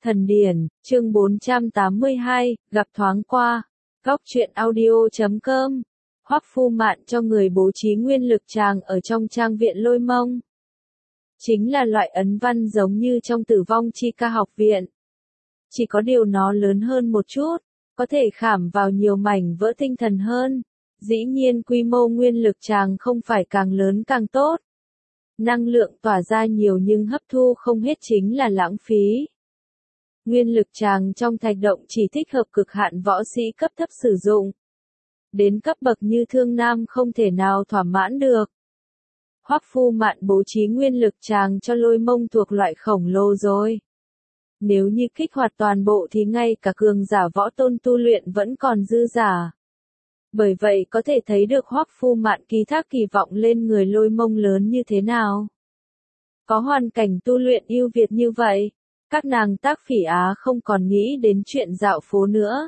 Thần điển, chương 482, gặp thoáng qua. Góc truyện audio.com. Hoắc Phu Mạn cho người bố trí nguyên lực tràng ở trong trang viện Lôi Mông. Chính là loại ấn văn giống như trong Tử Vong Chi Ca học viện. Chỉ có điều nó lớn hơn một chút, có thể khảm vào nhiều mảnh vỡ tinh thần hơn. Dĩ nhiên quy mô nguyên lực tràng không phải càng lớn càng tốt. Năng lượng tỏa ra nhiều nhưng hấp thu không hết chính là lãng phí. Nguyên lực tràng trong thạch động chỉ thích hợp cực hạn võ sĩ cấp thấp sử dụng. Đến cấp bậc như Thương Nam không thể nào thỏa mãn được. Hoắc Phu Mạn bố trí nguyên lực tràng cho Lôi Mông thuộc loại khổng lồ rồi. Nếu như kích hoạt toàn bộ thì ngay cả cường giả võ tôn tu luyện vẫn còn dư giả. Bởi vậy có thể thấy được Hoắc Phu Mạn ký thác kỳ vọng lên người Lôi Mông lớn như thế nào. Có hoàn cảnh tu luyện ưu việt như vậy, các nàng Tác Phỉ Á không còn nghĩ đến chuyện dạo phố nữa.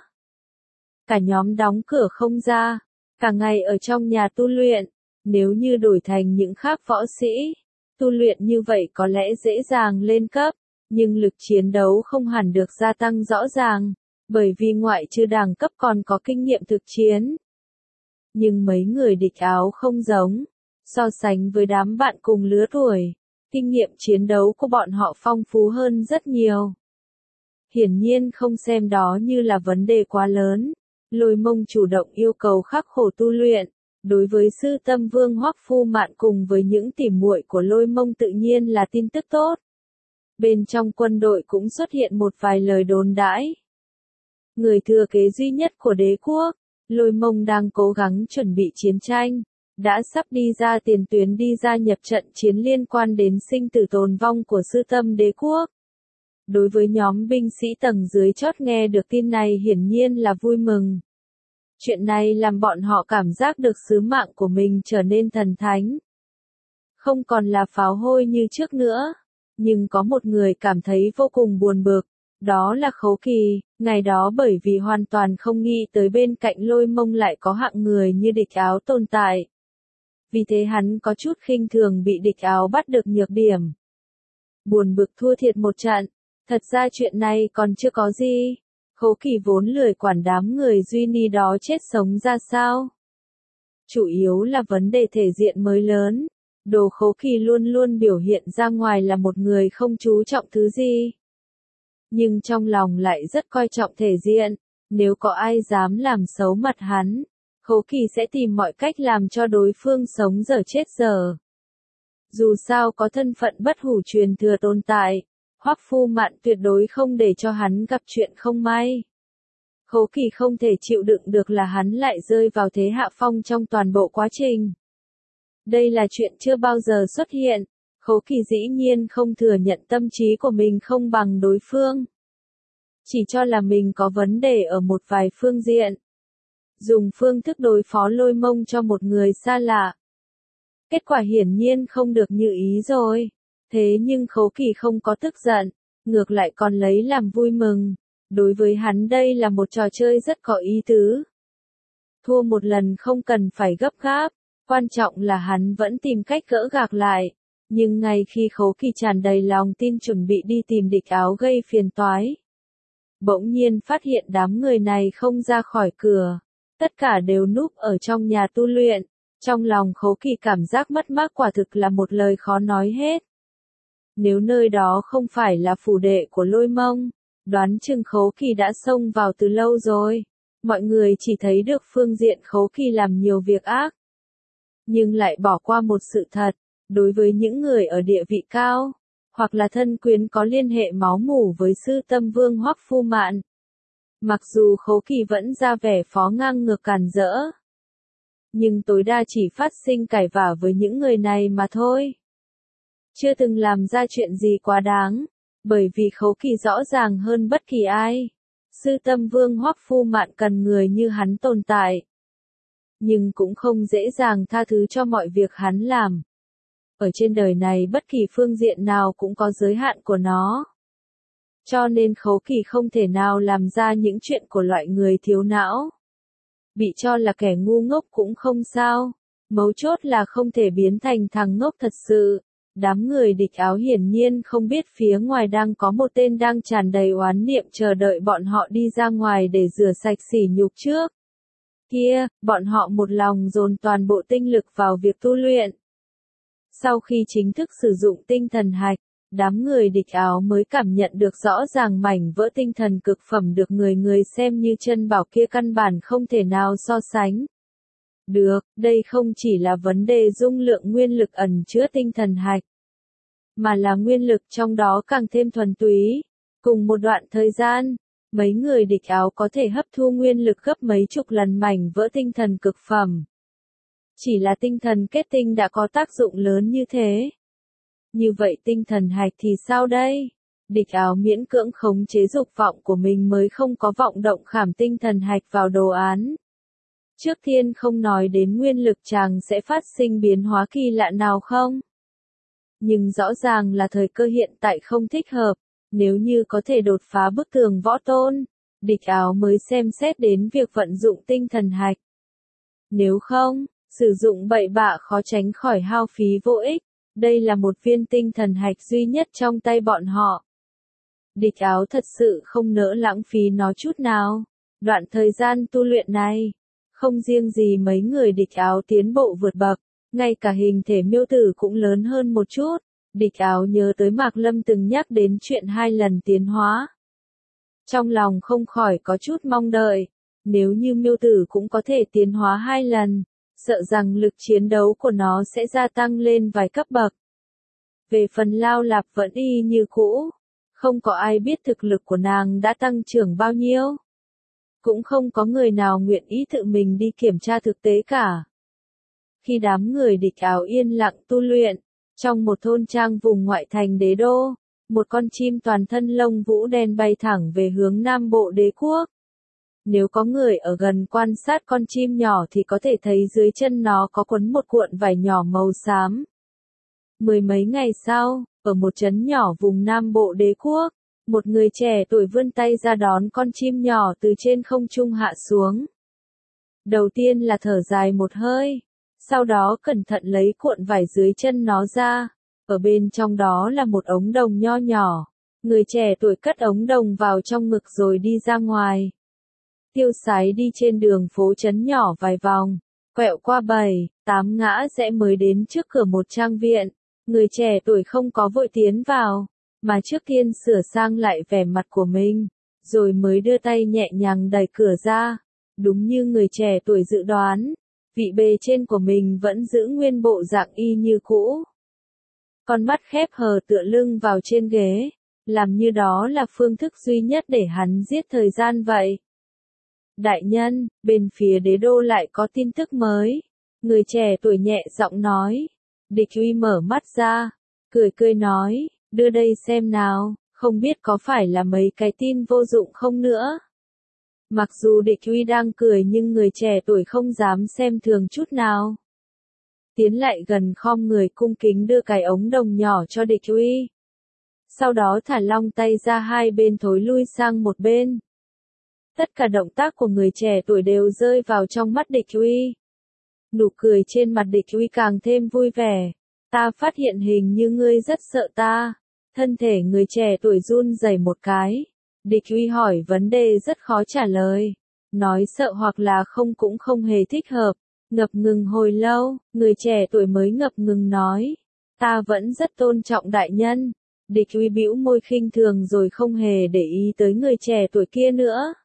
Cả nhóm đóng cửa không ra, cả ngày ở trong nhà tu luyện. Nếu như đổi thành những khác võ sĩ, tu luyện như vậy có lẽ dễ dàng lên cấp, nhưng lực chiến đấu không hẳn được gia tăng rõ ràng, bởi vì ngoại trừ đẳng cấp còn có kinh nghiệm thực chiến. Nhưng mấy người địch áo không giống, so sánh với đám bạn cùng lứa tuổi, kinh nghiệm chiến đấu của bọn họ phong phú hơn rất nhiều. Hiển nhiên không xem đó như là vấn đề quá lớn, Lôi Mông chủ động yêu cầu khắc khổ tu luyện. Đối với sư tâm vương Hoắc Phu Mạn cùng với những tỉ muội của Lôi Mông tự nhiên là tin tức tốt. Bên trong quân đội cũng xuất hiện một vài lời đồn đãi. Người thừa kế duy nhất của đế quốc, Lôi Mông đang cố gắng chuẩn bị chiến tranh, đã sắp đi ra tiền tuyến đi gia nhập trận chiến liên quan đến sinh tử tồn vong của sư tâm đế quốc. Đối với nhóm binh sĩ tầng dưới chót nghe được tin này hiển nhiên là vui mừng. Chuyện này làm bọn họ cảm giác được sứ mạng của mình trở nên thần thánh. Không còn là pháo hôi như trước nữa. Nhưng có một người cảm thấy vô cùng buồn bực. Đó là Khấu Kỳ. Ngày đó bởi vì hoàn toàn không nghĩ tới bên cạnh Lôi Mông lại có hạng người như địch áo tồn tại. Vì thế hắn có chút khinh thường bị địch áo bắt được nhược điểm. Buồn bực thua thiệt một trận. Thật ra chuyện này còn chưa có gì. Khấu Kỳ vốn lười quản đám người Duy Ni đó chết sống ra sao. Chủ yếu là vấn đề thể diện mới lớn. Đồ Khấu Kỳ luôn luôn biểu hiện ra ngoài là một người không chú trọng thứ gì. Nhưng trong lòng lại rất coi trọng thể diện. Nếu có ai dám làm xấu mặt hắn, Khấu Kỳ sẽ tìm mọi cách làm cho đối phương sống dở chết dở. Dù sao có thân phận bất hủ truyền thừa tồn tại, Hoắc Phu Mạn tuyệt đối không để cho hắn gặp chuyện không may. Khấu Kỳ không thể chịu đựng được là hắn lại rơi vào thế hạ phong trong toàn bộ quá trình. Đây là chuyện chưa bao giờ xuất hiện. Khấu Kỳ dĩ nhiên không thừa nhận tâm trí của mình không bằng đối phương. Chỉ cho là mình có vấn đề ở một vài phương diện. Dùng phương thức đối phó Lôi Mông cho một người xa lạ. Kết quả hiển nhiên không được như ý rồi. Thế nhưng Khấu Kỳ không có tức giận, ngược lại còn lấy làm vui mừng. Đối với hắn đây là một trò chơi rất có ý tứ. Thua một lần không cần phải gấp gáp, quan trọng là hắn vẫn tìm cách gỡ gạc lại. Nhưng ngay khi Khấu Kỳ tràn đầy lòng tin chuẩn bị đi tìm địch áo gây phiền toái, bỗng nhiên phát hiện đám người này không ra khỏi cửa. Tất cả đều núp ở trong nhà tu luyện. Trong lòng Khấu Kỳ cảm giác mất mát quả thực là một lời khó nói hết. Nếu nơi đó không phải là phủ đệ của Lôi Mông, đoán chừng Khấu Kỳ đã xông vào từ lâu rồi. Mọi người chỉ thấy được phương diện Khấu Kỳ làm nhiều việc ác. Nhưng lại bỏ qua một sự thật, đối với những người ở địa vị cao, hoặc là thân quyến có liên hệ máu mủ với sư tâm vương Hoắc Phu Mạn. Mặc dù Khấu Kỳ vẫn ra vẻ phó ngang ngược càn rỡ, nhưng tối đa chỉ phát sinh cãi vã với những người này mà thôi. Chưa từng làm ra chuyện gì quá đáng, bởi vì Khấu Kỳ rõ ràng hơn bất kỳ ai. Sư tâm vương Hoắc Phu Mạn cần người như hắn tồn tại. Nhưng cũng không dễ dàng tha thứ cho mọi việc hắn làm. Ở trên đời này bất kỳ phương diện nào cũng có giới hạn của nó. Cho nên Khấu Kỳ không thể nào làm ra những chuyện của loại người thiếu não. Bị cho là kẻ ngu ngốc cũng không sao. Mấu chốt là không thể biến thành thằng ngốc thật sự. Đám người địch áo hiển nhiên không biết phía ngoài đang có một tên đang tràn đầy oán niệm chờ đợi bọn họ đi ra ngoài để rửa sạch sỉ nhục trước. Kia, bọn họ một lòng dồn toàn bộ tinh lực vào việc tu luyện. Sau khi chính thức sử dụng tinh thần hạch, đám người địch áo mới cảm nhận được rõ ràng mảnh vỡ tinh thần cực phẩm được người xem như chân bảo kia căn bản không thể nào so sánh. Được, đây không chỉ là vấn đề dung lượng nguyên lực ẩn chứa tinh thần hạch, mà là nguyên lực trong đó càng thêm thuần túy. Cùng một đoạn thời gian, mấy người địch áo có thể hấp thu nguyên lực gấp mấy chục lần mảnh vỡ tinh thần cực phẩm. Chỉ là tinh thần kết tinh đã có tác dụng lớn như thế. Như vậy tinh thần hạch thì sao đây? Địch áo miễn cưỡng khống chế dục vọng của mình mới không có vọng động khảm tinh thần hạch vào đồ án. Trước tiên không nói đến nguyên lực chàng sẽ phát sinh biến hóa kỳ lạ nào không? Nhưng rõ ràng là thời cơ hiện tại không thích hợp, nếu như có thể đột phá bức tường võ tôn, địch áo mới xem xét đến việc vận dụng tinh thần hạch. Nếu không, sử dụng bậy bạ khó tránh khỏi hao phí vô ích, đây là một viên tinh thần hạch duy nhất trong tay bọn họ. Địch áo thật sự không nỡ lãng phí nó chút nào. Đoạn thời gian tu luyện này, không riêng gì mấy người địch áo tiến bộ vượt bậc, ngay cả hình thể miêu tử cũng lớn hơn một chút. Địch áo nhớ tới Mạc Lâm từng nhắc đến chuyện 2 lần tiến hóa. Trong lòng không khỏi có chút mong đợi, nếu như miêu tử cũng có thể tiến hóa 2 lần, sợ rằng lực chiến đấu của nó sẽ gia tăng lên vài cấp bậc. Về phần Lao Lạp vẫn y như cũ, không có ai biết thực lực của nàng đã tăng trưởng bao nhiêu. Cũng không có người nào nguyện ý tự mình đi kiểm tra thực tế cả. Khi đám người địch áo yên lặng tu luyện, trong một thôn trang vùng ngoại thành đế đô, một con chim toàn thân lông vũ đen bay thẳng về hướng Nam Bộ đế quốc. Nếu có người ở gần quan sát con chim nhỏ thì có thể thấy dưới chân nó có quấn một cuộn vải nhỏ màu xám. Mười mấy ngày sau, ở một trấn nhỏ vùng Nam Bộ đế quốc, một người trẻ tuổi vươn tay ra đón con chim nhỏ từ trên không trung hạ xuống. Đầu tiên là thở dài một hơi, sau đó cẩn thận lấy cuộn vải dưới chân nó ra, ở bên trong đó là một ống đồng nho nhỏ. Người trẻ tuổi cất ống đồng vào trong ngực rồi đi ra ngoài. Tiêu sái đi trên đường phố trấn nhỏ vài vòng, quẹo qua 7-8 ngã rẽ mới đến trước cửa một trang viện. Người trẻ tuổi không có vội tiến vào, mà trước tiên sửa sang lại vẻ mặt của mình, rồi mới đưa tay nhẹ nhàng đẩy cửa ra. Đúng như người trẻ tuổi dự đoán, vị bề trên của mình vẫn giữ nguyên bộ dạng y như cũ. Con mắt khép hờ tựa lưng vào trên ghế, làm như đó là phương thức duy nhất để hắn giết thời gian vậy. Đại nhân, bên phía đế đô lại có tin tức mới. Người trẻ tuổi nhẹ giọng nói. Địch Uy mở mắt ra, cười nói, đưa đây xem nào, không biết có phải là mấy cái tin vô dụng không nữa. Mặc dù Địch Uy đang cười nhưng người trẻ tuổi không dám xem thường chút nào. Tiến lại gần khom người cung kính đưa cái ống đồng nhỏ cho Địch Uy. Sau đó thả long tay ra hai bên thối lui sang một bên. Tất cả động tác của người trẻ tuổi đều rơi vào trong mắt Địch Uy. Nụ cười trên mặt Địch Uy càng thêm vui vẻ. Ta phát hiện hình như ngươi rất sợ ta. Thân thể người trẻ tuổi run rẩy một cái. Địch Uy hỏi vấn đề rất khó trả lời. Nói sợ hoặc là không cũng không hề thích hợp. Ngập ngừng hồi lâu, người trẻ tuổi mới ngập ngừng nói. Ta vẫn rất tôn trọng đại nhân. Địch Uy bĩu môi khinh thường rồi không hề để ý tới người trẻ tuổi kia nữa.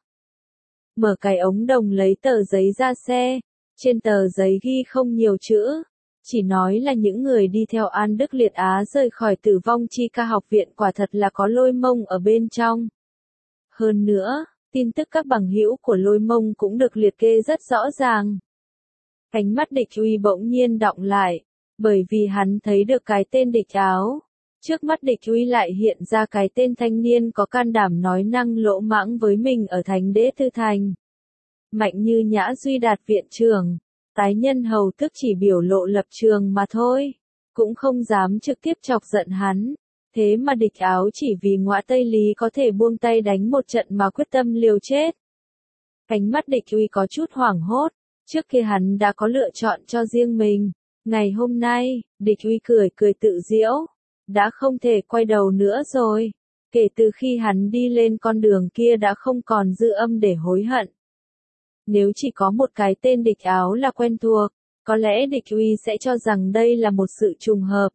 Mở cái ống đồng lấy tờ giấy ra xe. Trên tờ giấy ghi không nhiều chữ. Chỉ nói là những người đi theo An Đức Liệt Á rời khỏi Tử Vong Chi Ca học viện quả thật là có Lôi Mông ở bên trong. Hơn nữa, tin tức các bằng hữu của Lôi Mông cũng được liệt kê rất rõ ràng. Cánh mắt Địch Uy bỗng nhiên đọng lại, bởi vì hắn thấy được cái tên Địch Áo. Trước mắt Địch Uy lại hiện ra cái tên thanh niên có can đảm nói năng lỗ mãng với mình ở Thánh Đế Tư Thành. Mạnh Như Nhã Duy Đạt viện trưởng, tái nhân hầu tức chỉ biểu lộ lập trường mà thôi, cũng không dám trực tiếp chọc giận hắn. Thế mà Địch Áo chỉ vì ngõa Tây Lý có thể buông tay đánh một trận mà quyết tâm liều chết. Cánh mắt Địch Uy có chút hoảng hốt, trước kia hắn đã có lựa chọn cho riêng mình, Ngày hôm nay, địch uy cười cười tự giễu, đã không thể quay đầu nữa rồi. Kể từ khi hắn đi lên con đường kia đã không còn dư âm để hối hận. Nếu chỉ có một cái tên địch áo là quen thuộc, có lẽ địch uy sẽ cho rằng đây là một sự trùng hợp.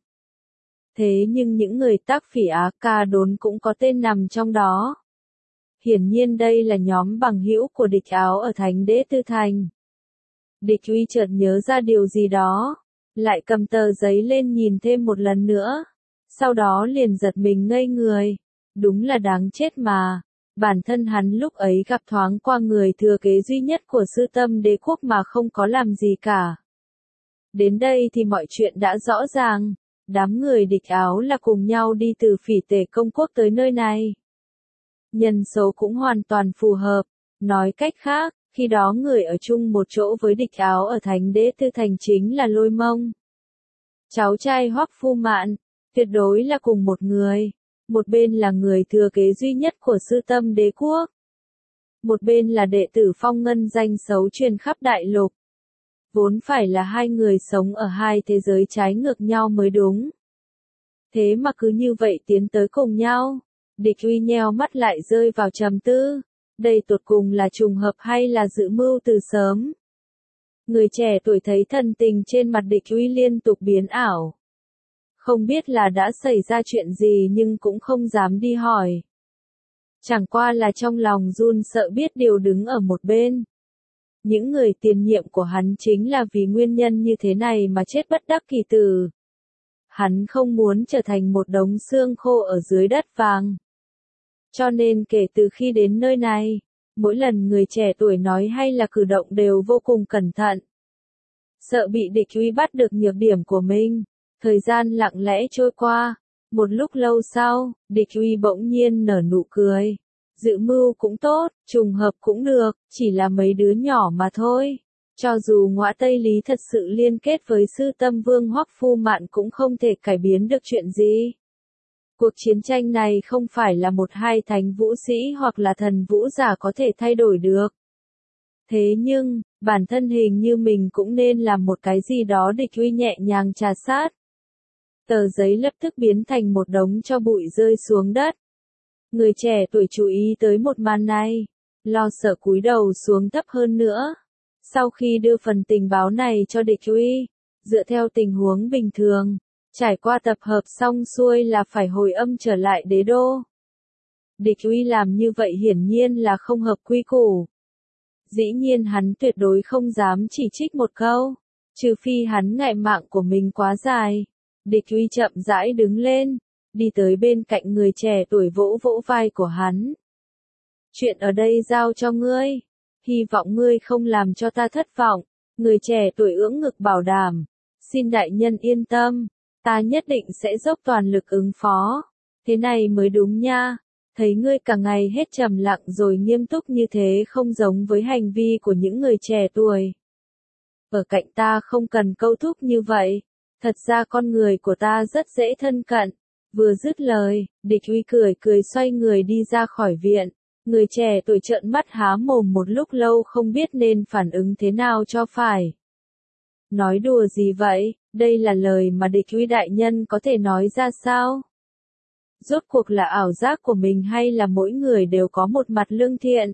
Thế nhưng những người tác phỉ Á Ca Đốn cũng có tên nằm trong đó. Hiển nhiên đây là nhóm bằng hữu của địch áo ở Thánh Đế Tư Thành. Địch uy chợt nhớ ra điều gì đó, lại cầm tờ giấy lên nhìn thêm một lần nữa. Sau đó liền giật mình ngây người. Đúng là đáng chết mà. Bản thân hắn lúc ấy gặp thoáng qua người thừa kế duy nhất của Sư Tâm Đế Quốc mà không có làm gì cả. Đến đây thì mọi chuyện đã rõ ràng. Đám người địch áo là cùng nhau đi từ Phỉ Tề Công Quốc tới nơi này. Nhân số cũng hoàn toàn phù hợp. Nói cách khác, khi đó người ở chung một chỗ với địch áo ở Thánh Đế Tư Thành chính là Lôi Mông. Cháu trai Hoắc Phu Mạn, tuyệt đối là cùng một người. Một bên là người thừa kế duy nhất của Sư Tâm Đế Quốc. Một bên là đệ tử Phong Ngân danh xấu truyền khắp đại lục. Vốn phải là hai người sống ở hai thế giới trái ngược nhau mới đúng. Thế mà cứ như vậy tiến tới cùng nhau. Địch uy nheo mắt lại rơi vào trầm tư. Đây tột cùng là trùng hợp hay là dự mưu từ sớm? Người trẻ tuổi thấy thần tình trên mặt địch uy liên tục biến ảo. Không biết là đã xảy ra chuyện gì nhưng cũng không dám đi hỏi. Chẳng qua là trong lòng run sợ biết điều đứng ở một bên. Những người tiền nhiệm của hắn chính là vì nguyên nhân như thế này mà chết bất đắc kỳ tử. Hắn không muốn trở thành một đống xương khô ở dưới đất vàng. Cho nên kể từ khi đến nơi này, mỗi lần người trẻ tuổi nói hay là cử động đều vô cùng cẩn thận. Sợ bị địch uy bắt được nhược điểm của mình. Thời gian lặng lẽ trôi qua. Một lúc lâu sau, địch uy bỗng nhiên nở nụ cười. Dự mưu cũng tốt, trùng hợp cũng được, chỉ là mấy đứa nhỏ mà thôi. Cho dù Ngõa Tây Lý thật sự liên kết với Sư Tâm Vương Hoắc Phu Mạn cũng không thể cải biến được chuyện gì. Cuộc chiến tranh này không phải là một hai thánh vũ sĩ hoặc là thần vũ giả có thể thay đổi được. Thế nhưng, bản thân hình như mình cũng nên làm một cái gì đó. Địch uy nhẹ nhàng trà sát. Tờ giấy lập tức biến thành một đống tro bụi rơi xuống đất. Người trẻ tuổi chú ý tới một màn này, lo sợ cúi đầu xuống thấp hơn nữa. Sau khi đưa phần tình báo này cho địch uy, dựa theo tình huống bình thường, trải qua tập hợp xong xuôi là phải hồi âm trở lại đế đô. Địch uy làm như vậy hiển nhiên là không hợp quy củ. Dĩ nhiên hắn tuyệt đối không dám chỉ trích một câu, trừ phi hắn ngại mạng của mình quá dài. Địch uy chậm rãi đứng lên, đi tới bên cạnh người trẻ tuổi vỗ vỗ vai của hắn. Chuyện ở đây giao cho ngươi, hy vọng ngươi không làm cho ta thất vọng. Người trẻ tuổi ưỡn ngực bảo đảm, xin đại nhân yên tâm, ta nhất định sẽ dốc toàn lực ứng phó. Thế này mới đúng nha, thấy ngươi cả ngày hết trầm lặng rồi nghiêm túc như thế không giống với hành vi của những người trẻ tuổi. Ở cạnh ta không cần câu thúc như vậy. Thật ra con người của ta rất dễ thân cận. Vừa dứt lời, địch uy cười cười xoay người đi ra khỏi viện. Người trẻ tuổi trợn mắt há mồm một lúc lâu không biết nên phản ứng thế nào cho phải. Nói đùa gì vậy, đây là lời mà địch uy đại nhân có thể nói ra sao? Rốt cuộc là ảo giác của mình hay là mỗi người đều có một mặt lương thiện?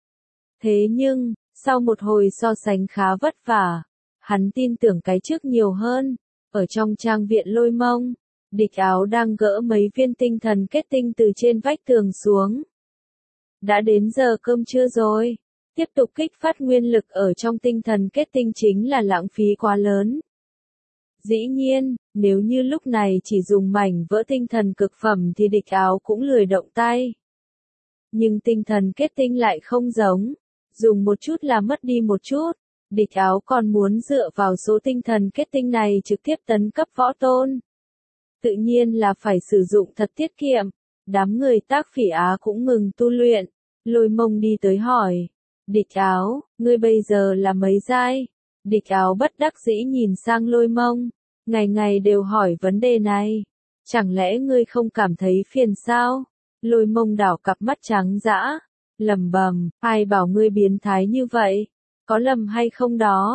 Thế nhưng, sau một hồi so sánh khá vất vả, hắn tin tưởng cái trước nhiều hơn. Ở trong trang viện Lôi Mông, địch áo đang gỡ mấy viên tinh thần kết tinh từ trên vách tường xuống. Đã đến giờ cơm trưa rồi. Tiếp tục kích phát nguyên lực ở trong tinh thần kết tinh chính là lãng phí quá lớn. Dĩ nhiên, nếu như lúc này chỉ dùng mảnh vỡ tinh thần cực phẩm thì địch áo cũng lười động tay. Nhưng tinh thần kết tinh lại không giống. Dùng một chút là mất đi một chút. Địch áo còn muốn dựa vào số tinh thần kết tinh này trực tiếp tấn cấp võ tôn. Tự nhiên là phải sử dụng thật tiết kiệm. Đám người tác phỉ Á cũng ngừng tu luyện. Lôi Mông đi tới hỏi. Địch áo, ngươi bây giờ là mấy giai? Địch áo bất đắc dĩ nhìn sang Lôi Mông. Ngày ngày đều hỏi vấn đề này. Chẳng lẽ ngươi không cảm thấy phiền sao? Lôi Mông đảo cặp mắt trắng dã. Lẩm bẩm, ai bảo ngươi biến thái như vậy? Có lầm hay không đó?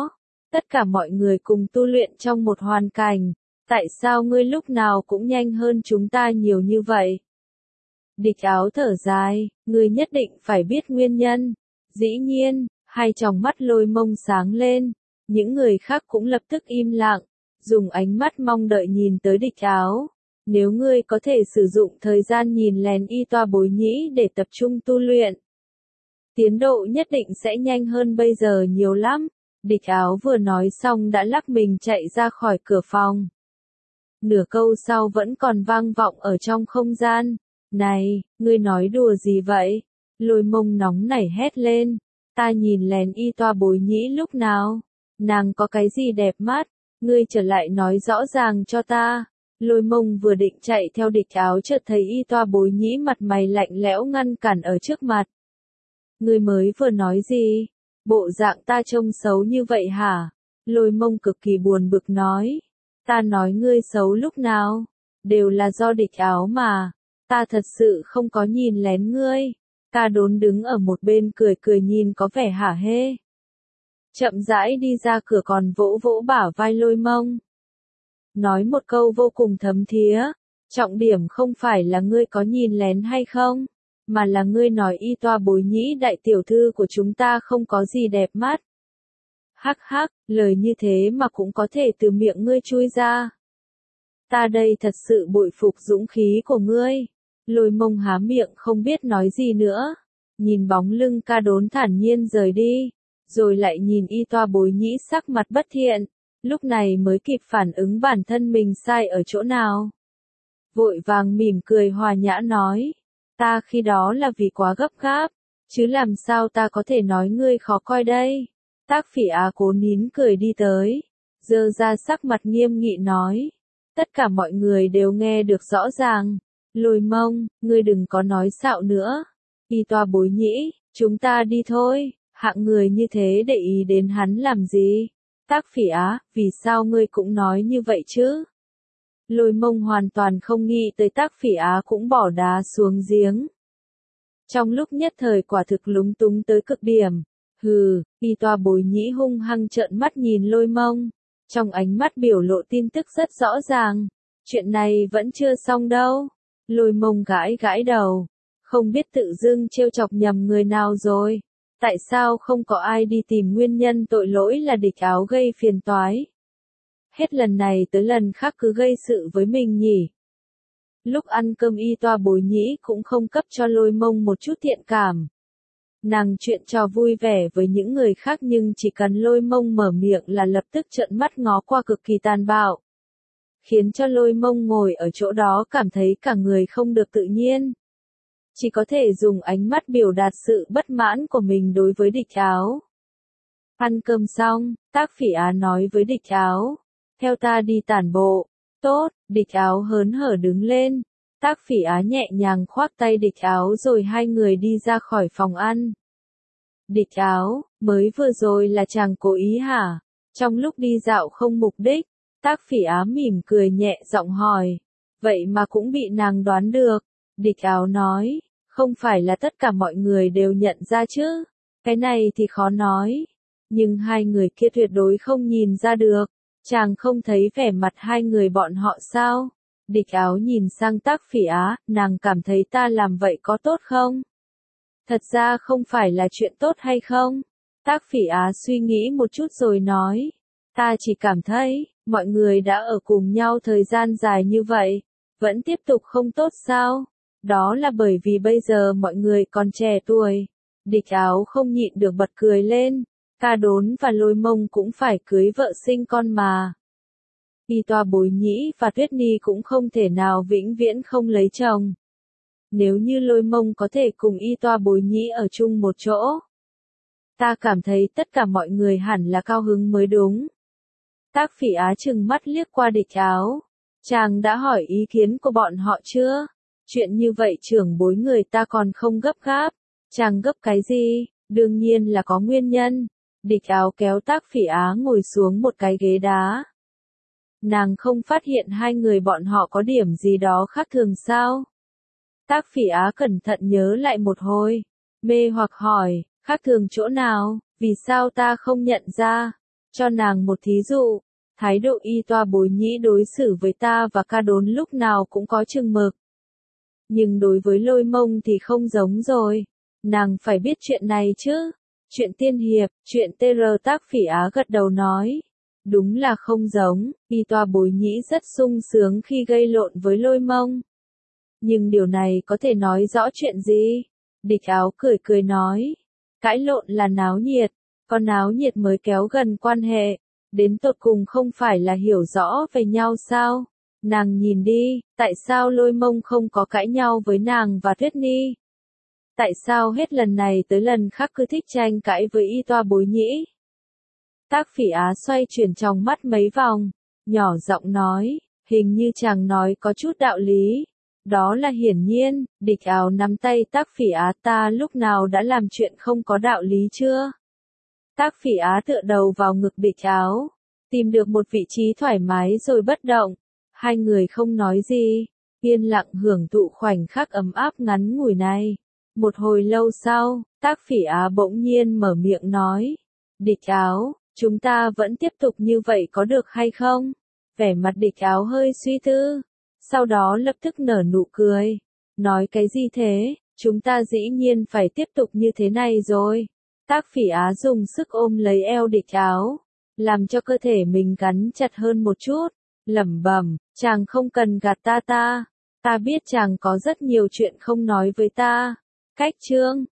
Tất cả mọi người cùng tu luyện trong một hoàn cảnh, tại sao ngươi lúc nào cũng nhanh hơn chúng ta nhiều như vậy? Địch Áo thở dài, ngươi nhất định phải biết nguyên nhân. Dĩ nhiên, hai tròng mắt Lôi Mông sáng lên, những người khác cũng lập tức im lặng, dùng ánh mắt mong đợi nhìn tới Địch Áo. Nếu ngươi có thể sử dụng thời gian nhìn lén y toa bối nhĩ để tập trung tu luyện, tiến độ nhất định sẽ nhanh hơn bây giờ nhiều lắm. Địch Áo vừa nói xong đã lắc mình chạy ra khỏi cửa phòng. Nửa câu sau vẫn còn vang vọng ở trong không gian. Này, ngươi nói đùa gì vậy? Lôi Mông nóng nảy hét lên. Ta nhìn lén y toa bối nhĩ lúc nào? Nàng có cái gì đẹp mắt? Ngươi trở lại nói rõ ràng cho ta. Lôi Mông vừa định chạy theo Địch Áo chợt thấy y toa bối nhĩ mặt mày lạnh lẽo ngăn cản ở trước mặt. Ngươi mới vừa nói gì? Bộ dạng ta trông xấu như vậy hả? Lôi Mông cực kỳ buồn bực nói. Ta nói ngươi xấu lúc nào? Đều là do Địch Áo mà. Ta thật sự không có nhìn lén ngươi. Ca Đốn đứng ở một bên cười cười nhìn có vẻ hả hê. Chậm rãi đi ra cửa còn vỗ vỗ bả vai Lôi Mông. Nói một câu vô cùng thấm thía. Trọng điểm không phải là ngươi có nhìn lén hay không, mà là ngươi nói y toa bối nhĩ đại tiểu thư của chúng ta không có gì đẹp mắt. Hắc hắc, lời như thế mà cũng có thể từ miệng ngươi chui ra. Ta đây thật sự bội phục dũng khí của ngươi. Lôi Mông há miệng không biết nói gì nữa. Nhìn bóng lưng Ca Đốn thản nhiên rời đi. Rồi lại nhìn y toa bối nhĩ sắc mặt bất thiện. Lúc này mới kịp phản ứng bản thân mình sai ở chỗ nào. Vội vàng mỉm cười hòa nhã nói. Ta khi đó là vì quá gấp gáp. Chứ làm sao ta có thể nói ngươi khó coi đây. Tác Phỉ Á cố nín cười đi tới. Giơ ra sắc mặt nghiêm nghị nói. Tất cả mọi người đều nghe được rõ ràng. Lôi Mông, ngươi đừng có nói xạo nữa. Y toa bối nhĩ, chúng ta đi thôi. Hạng người như thế để ý đến hắn làm gì? Tác Phỉ Á, vì sao ngươi cũng nói như vậy chứ? Lôi Mông hoàn toàn không nghĩ tới Tác Phỉ Á cũng bỏ đá xuống giếng. Trong lúc nhất thời quả thực lúng túng tới cực điểm. Hừ, y toa bối nhĩ hung hăng trợn mắt nhìn Lôi Mông. Trong ánh mắt biểu lộ tin tức rất rõ ràng. Chuyện này vẫn chưa xong đâu. Lôi Mông gãi gãi đầu. Không biết tự dưng trêu chọc nhầm người nào rồi. Tại sao không có ai đi tìm nguyên nhân tội lỗi là Địch Áo gây phiền toái? Hết lần này tới lần khác cứ gây sự với mình nhỉ. Lúc ăn cơm y toa bối nhĩ cũng không cấp cho Lôi Mông một chút thiện cảm. Nàng chuyện trò vui vẻ với những người khác nhưng chỉ cần Lôi Mông mở miệng là lập tức trợn mắt ngó qua cực kỳ tàn bạo. Khiến cho Lôi Mông ngồi ở chỗ đó cảm thấy cả người không được tự nhiên. Chỉ có thể dùng ánh mắt biểu đạt sự bất mãn của mình đối với Địch Áo. Ăn cơm xong, Tác Phỉ Á nói với Địch Áo. Theo ta đi tản bộ. Tốt, Địch Áo hớn hở đứng lên. Tác Phỉ Á nhẹ nhàng khoác tay Địch Áo rồi hai người đi ra khỏi phòng ăn. Địch Áo, mới vừa rồi là chàng cố ý hả? Trong lúc đi dạo không mục đích, Tác Phỉ Á mỉm cười nhẹ giọng hỏi. Vậy mà cũng bị nàng đoán được. Địch Áo nói, không phải là tất cả mọi người đều nhận ra chứ. Cái này thì khó nói. Nhưng hai người kia tuyệt đối không nhìn ra được. Chàng không thấy vẻ mặt hai người bọn họ sao? Địch Áo nhìn sang Tác Phỉ Á, nàng cảm thấy ta làm vậy có tốt không? Thật ra không phải là chuyện tốt hay không? Tác Phỉ Á suy nghĩ một chút rồi nói. Ta chỉ cảm thấy, mọi người đã ở cùng nhau thời gian dài như vậy, vẫn tiếp tục không tốt sao? Đó là bởi vì bây giờ mọi người còn trẻ tuổi. Địch Áo không nhịn được bật cười lên. Ca Đốn và Lôi Mông cũng phải cưới vợ sinh con mà. Y toa bối nhĩ và Tuyết Ni cũng không thể nào vĩnh viễn không lấy chồng. Nếu như Lôi Mông có thể cùng y toa bối nhĩ ở chung một chỗ, ta cảm thấy tất cả mọi người hẳn là cao hứng mới đúng. Tác Phỉ Á trừng mắt liếc qua Địch Áo. Chàng đã hỏi ý kiến của bọn họ chưa? Chuyện như vậy trưởng bối người ta còn không gấp gáp. Chàng gấp cái gì? Đương nhiên là có nguyên nhân. Địch Áo kéo Tác Phỉ Á ngồi xuống một cái ghế đá. Nàng không phát hiện hai người bọn họ có điểm gì đó khác thường sao? Tác Phỉ Á cẩn thận nhớ lại một hồi. Mê hoặc hỏi, khác thường chỗ nào, vì sao ta không nhận ra? cho nàng một thí dụ. Thái độ Y Toa Bối Nhĩ đối xử với ta và Ca Đốn lúc nào cũng có chừng mực. Nhưng đối với Lôi Mông thì không giống rồi. Nàng phải biết chuyện này chứ. Chuyện tiên hiệp, chuyện TR Tác Phỉ Á gật đầu nói. Đúng là không giống, Y Toa Bối Nhĩ rất sung sướng khi gây lộn với Lôi Mông. Nhưng điều này có thể nói rõ chuyện gì? Địch Áo cười cười nói. Cãi lộn là náo nhiệt, còn náo nhiệt mới kéo gần quan hệ. Đến tột cùng không phải là hiểu rõ về nhau sao? Nàng nhìn đi, tại sao Lôi Mông không có cãi nhau với nàng và Tuyết Ni? Tại sao hết lần này tới lần khác cứ thích tranh cãi với Y Toa Bối Nhĩ? Tác Phỉ Á xoay chuyển trong mắt mấy vòng, nhỏ giọng nói, hình như chàng nói có chút đạo lý. Đó là hiển nhiên. Địch Áo nắm tay Tác Phỉ Á, ta lúc nào đã làm chuyện không có đạo lý chưa? Tác Phỉ Á tựa đầu vào ngực Địch Áo, tìm được một vị trí thoải mái rồi bất động. Hai người không nói gì, yên lặng hưởng thụ khoảnh khắc ấm áp ngắn ngủi này. Một hồi lâu sau, Tác Phỉ Á bỗng nhiên mở miệng nói, Địch Áo, chúng ta vẫn tiếp tục như vậy có được hay không? Vẻ mặt Địch Áo hơi suy tư, sau đó lập tức nở nụ cười. Nói cái gì thế, chúng ta dĩ nhiên phải tiếp tục như thế này rồi. Tác Phỉ Á dùng sức ôm lấy eo Địch Áo, làm cho cơ thể mình gắn chặt hơn một chút, lẩm bẩm, chàng không cần gạt ta. Ta biết chàng có rất nhiều chuyện không nói với ta. Cách chương